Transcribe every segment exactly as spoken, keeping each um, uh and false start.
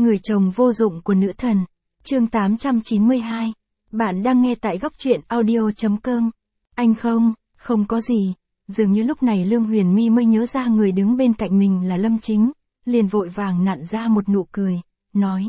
Người chồng vô dụng của nữ thần. Chương tám trăm chín mươi hai. Bạn đang nghe tại góc truyện audio.com. Anh không, không có gì. Dường như lúc này Lương Huyền My mới nhớ ra người đứng bên cạnh mình là Lâm Chính, liền vội vàng nặn ra một nụ cười, nói.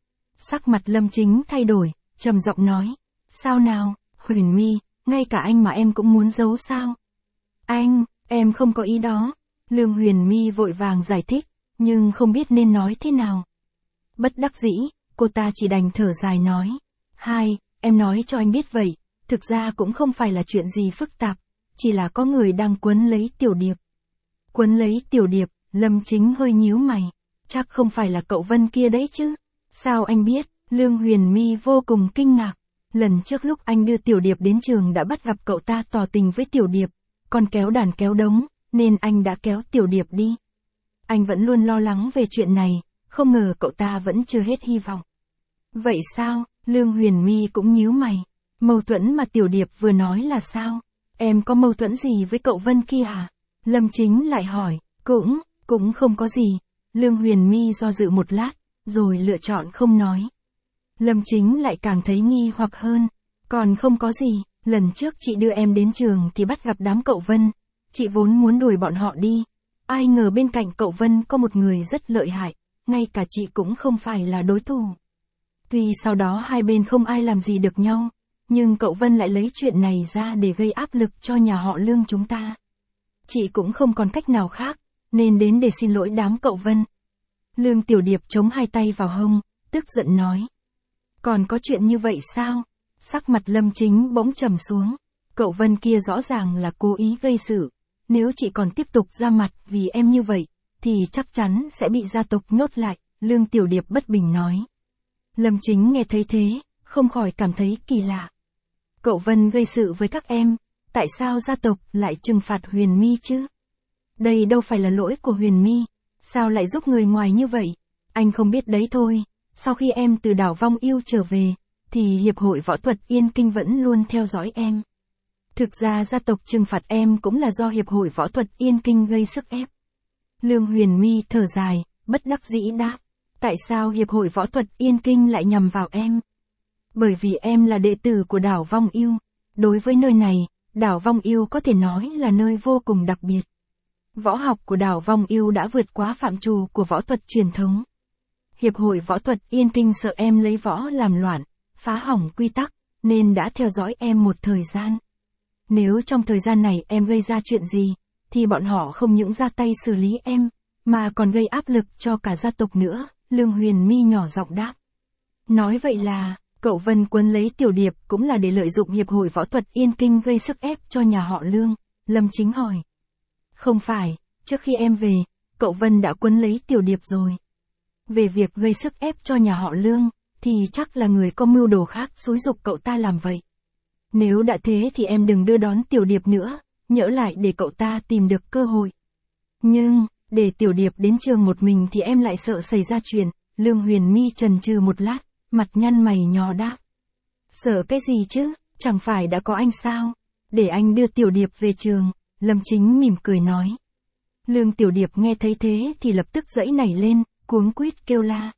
Sắc mặt Lâm Chính thay đổi, trầm giọng nói. Sao nào, Huyền My, ngay cả anh mà em cũng muốn giấu sao? Anh, em không có ý đó. Lương Huyền My vội vàng giải thích, nhưng không biết nên nói thế nào. Bất đắc dĩ, cô ta chỉ đành thở dài nói. Hai, em nói cho anh biết vậy, thực ra cũng không phải là chuyện gì phức tạp, chỉ là có người đang quấn lấy Tiểu Điệp. Quấn lấy Tiểu Điệp, Lâm Chính hơi nhíu mày. Chắc không phải là cậu Vân kia đấy chứ? Sao anh biết? Lương Huyền My vô cùng kinh ngạc. Lần trước lúc anh đưa Tiểu Điệp đến trường đã bắt gặp cậu ta tỏ tình với Tiểu Điệp, còn kéo đàn kéo đống, nên anh đã kéo Tiểu Điệp đi. Anh vẫn luôn lo lắng về chuyện này, không ngờ cậu ta vẫn chưa hết hy vọng. Vậy sao? Lương Huyền My cũng nhíu mày. Mâu thuẫn mà Tiểu Điệp vừa nói là sao? Em có mâu thuẫn gì với cậu Vân kia à? Lâm Chính lại hỏi. Cũng, cũng không có gì. Lương Huyền My do dự một lát, rồi lựa chọn không nói. Lâm Chính lại càng thấy nghi hoặc hơn. Còn không có gì, lần trước chị đưa em đến trường thì bắt gặp đám cậu Vân. Chị vốn muốn đuổi bọn họ đi. Ai ngờ bên cạnh cậu Vân có một người rất lợi hại, ngay cả chị cũng không phải là đối thủ. Tuy sau đó hai bên không ai làm gì được nhau, nhưng cậu Vân lại lấy chuyện này ra để gây áp lực cho nhà họ Lương chúng ta. Chị cũng không còn cách nào khác, nên đến để xin lỗi đám cậu Vân. Lương Tiểu Điệp chống hai tay vào hông, tức giận nói. Còn có chuyện như vậy sao? Sắc mặt Lâm Chính bỗng trầm xuống. Cậu Vân kia rõ ràng là cố ý gây sự. Nếu chị còn tiếp tục ra mặt vì em như vậy, thì chắc chắn sẽ bị gia tộc nhốt lại, Lương Tiểu Điệp bất bình nói. Lâm Chính nghe thấy thế, không khỏi cảm thấy kỳ lạ. Cậu Vân gây sự với các em, tại sao gia tộc lại trừng phạt Huyền My chứ? Đây đâu phải là lỗi của Huyền My, sao lại giúp người ngoài như vậy? Anh không biết đấy thôi, sau khi em từ đảo Vong Yêu trở về, thì Hiệp hội Võ thuật Yên Kinh vẫn luôn theo dõi em. Thực ra gia tộc trừng phạt em cũng là do Hiệp hội Võ thuật Yên Kinh gây sức ép. Lương Huyền My thở dài, bất đắc dĩ đáp. Tại sao Hiệp hội Võ thuật Yên Kinh lại nhằm vào em? Bởi vì em là đệ tử của đảo Vong Yêu. Đối với nơi này, đảo Vong Yêu có thể nói là nơi vô cùng đặc biệt. Võ học của đảo Vong Yêu đã vượt quá phạm trù của võ thuật truyền thống. Hiệp hội Võ thuật Yên Kinh sợ em lấy võ làm loạn, phá hỏng quy tắc, nên đã theo dõi em một thời gian. Nếu trong thời gian này em gây ra chuyện gì, thì bọn họ không những ra tay xử lý em, mà còn gây áp lực cho cả gia tộc nữa, Lương Huyền My nhỏ giọng đáp. Nói vậy là, cậu Vân quấn lấy Tiểu Điệp cũng là để lợi dụng Hiệp hội Võ thuật Yên Kinh gây sức ép cho nhà họ Lương, Lâm Chính hỏi. Không phải, trước khi em về, cậu Vân đã quấn lấy Tiểu Điệp rồi. Về việc gây sức ép cho nhà họ Lương, thì chắc là người có mưu đồ khác xúi giục cậu ta làm vậy. Nếu đã thế thì em đừng đưa đón Tiểu Điệp nữa, nhỡ lại để cậu ta tìm được cơ hội. Nhưng, để Tiểu Điệp đến trường một mình thì em lại sợ xảy ra chuyện, Lương Huyền My chần chừ một lát, mặt nhăn mày nhò đáp. Sợ cái gì chứ, chẳng phải đã có anh sao, để anh đưa Tiểu Điệp về trường, Lâm Chính mỉm cười nói. Lương Tiểu Điệp nghe thấy thế thì lập tức giãy nảy lên, cuống quýt kêu la.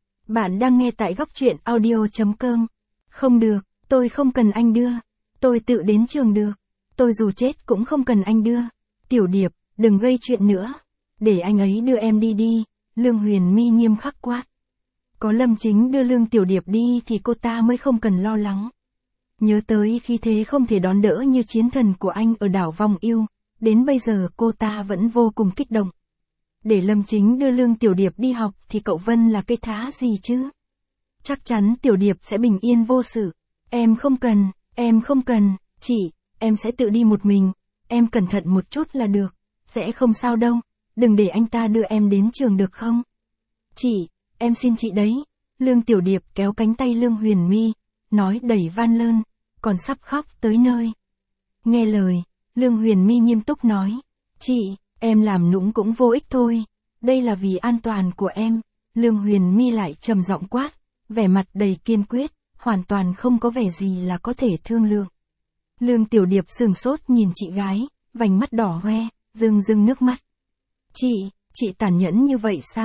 Bạn đang nghe tại góc truyện audio.com. Không được, tôi không cần anh đưa, tôi tự đến trường được, tôi dù chết cũng không cần anh đưa. Tiểu Điệp, đừng gây chuyện nữa, để anh ấy đưa em đi đi, Lương Huyền My nghiêm khắc quát. Có Lâm Chính đưa Lương Tiểu Điệp đi thì cô ta mới không cần lo lắng. Nhớ tới khi thế không thể đón đỡ như chiến thần của anh ở đảo Vong Yêu, đến bây giờ cô ta vẫn vô cùng kích động. Để Lâm Chính đưa Lương Tiểu Điệp đi học thì cậu Vân là cái thá gì chứ? Chắc chắn Tiểu Điệp sẽ bình yên vô sự. Em không cần, em không cần, chị, em sẽ tự đi một mình, em cẩn thận một chút là được, sẽ không sao đâu, đừng để anh ta đưa em đến trường được không? Chị, em xin chị đấy. Lương Tiểu Điệp kéo cánh tay Lương Huyền My, nói đầy van lơn, còn sắp khóc tới nơi. Nghe lời, Lương Huyền My nghiêm túc nói, chị, em làm nũng cũng vô ích thôi, đây là vì an toàn của em. Lương Huyền My lại trầm giọng quát, vẻ mặt đầy kiên quyết, hoàn toàn không có vẻ gì là có thể thương lượng. Lương Tiểu Điệp sừng sốt nhìn chị gái, vành mắt đỏ hoe, rưng rưng nước mắt. Chị, chị tàn nhẫn như vậy sao?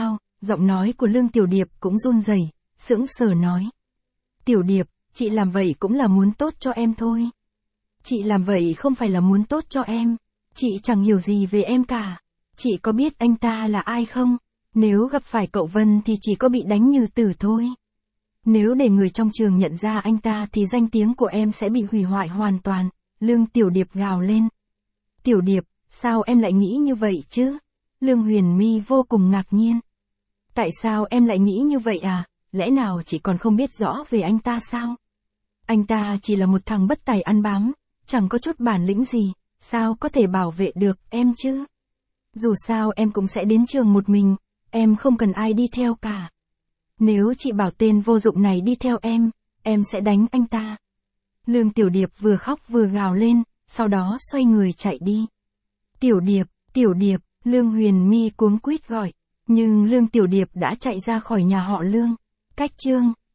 Giọng nói của Lương Tiểu Điệp cũng run rẩy, sững sờ nói. Tiểu Điệp, chị làm vậy cũng là muốn tốt cho em thôi. Chị làm vậy không phải là muốn tốt cho em. Chị chẳng hiểu gì về em cả. Chị có biết anh ta là ai không? Nếu gặp phải cậu Vân thì chỉ có bị đánh như tử thôi. Nếu để người trong trường nhận ra anh ta thì danh tiếng của em sẽ bị hủy hoại hoàn toàn. Lương Tiểu Điệp gào lên. Tiểu Điệp, sao em lại nghĩ như vậy chứ? Lương Huyền My vô cùng ngạc nhiên. Tại sao em lại nghĩ như vậy à? Lẽ nào chị còn không biết rõ về anh ta sao? Anh ta chỉ là một thằng bất tài ăn bám, chẳng có chút bản lĩnh gì, sao có thể bảo vệ được em chứ? Dù sao em cũng sẽ đến trường một mình, em không cần ai đi theo cả. Nếu chị bảo tên vô dụng này đi theo em, em sẽ đánh anh ta. Lương Tiểu Điệp vừa khóc vừa gào lên, sau đó xoay người chạy đi. Tiểu Điệp, Tiểu Điệp, Lương Huyền My cuống quýt gọi, nhưng Lương Tiểu Điệp đã chạy ra khỏi nhà họ Lương. Cách chương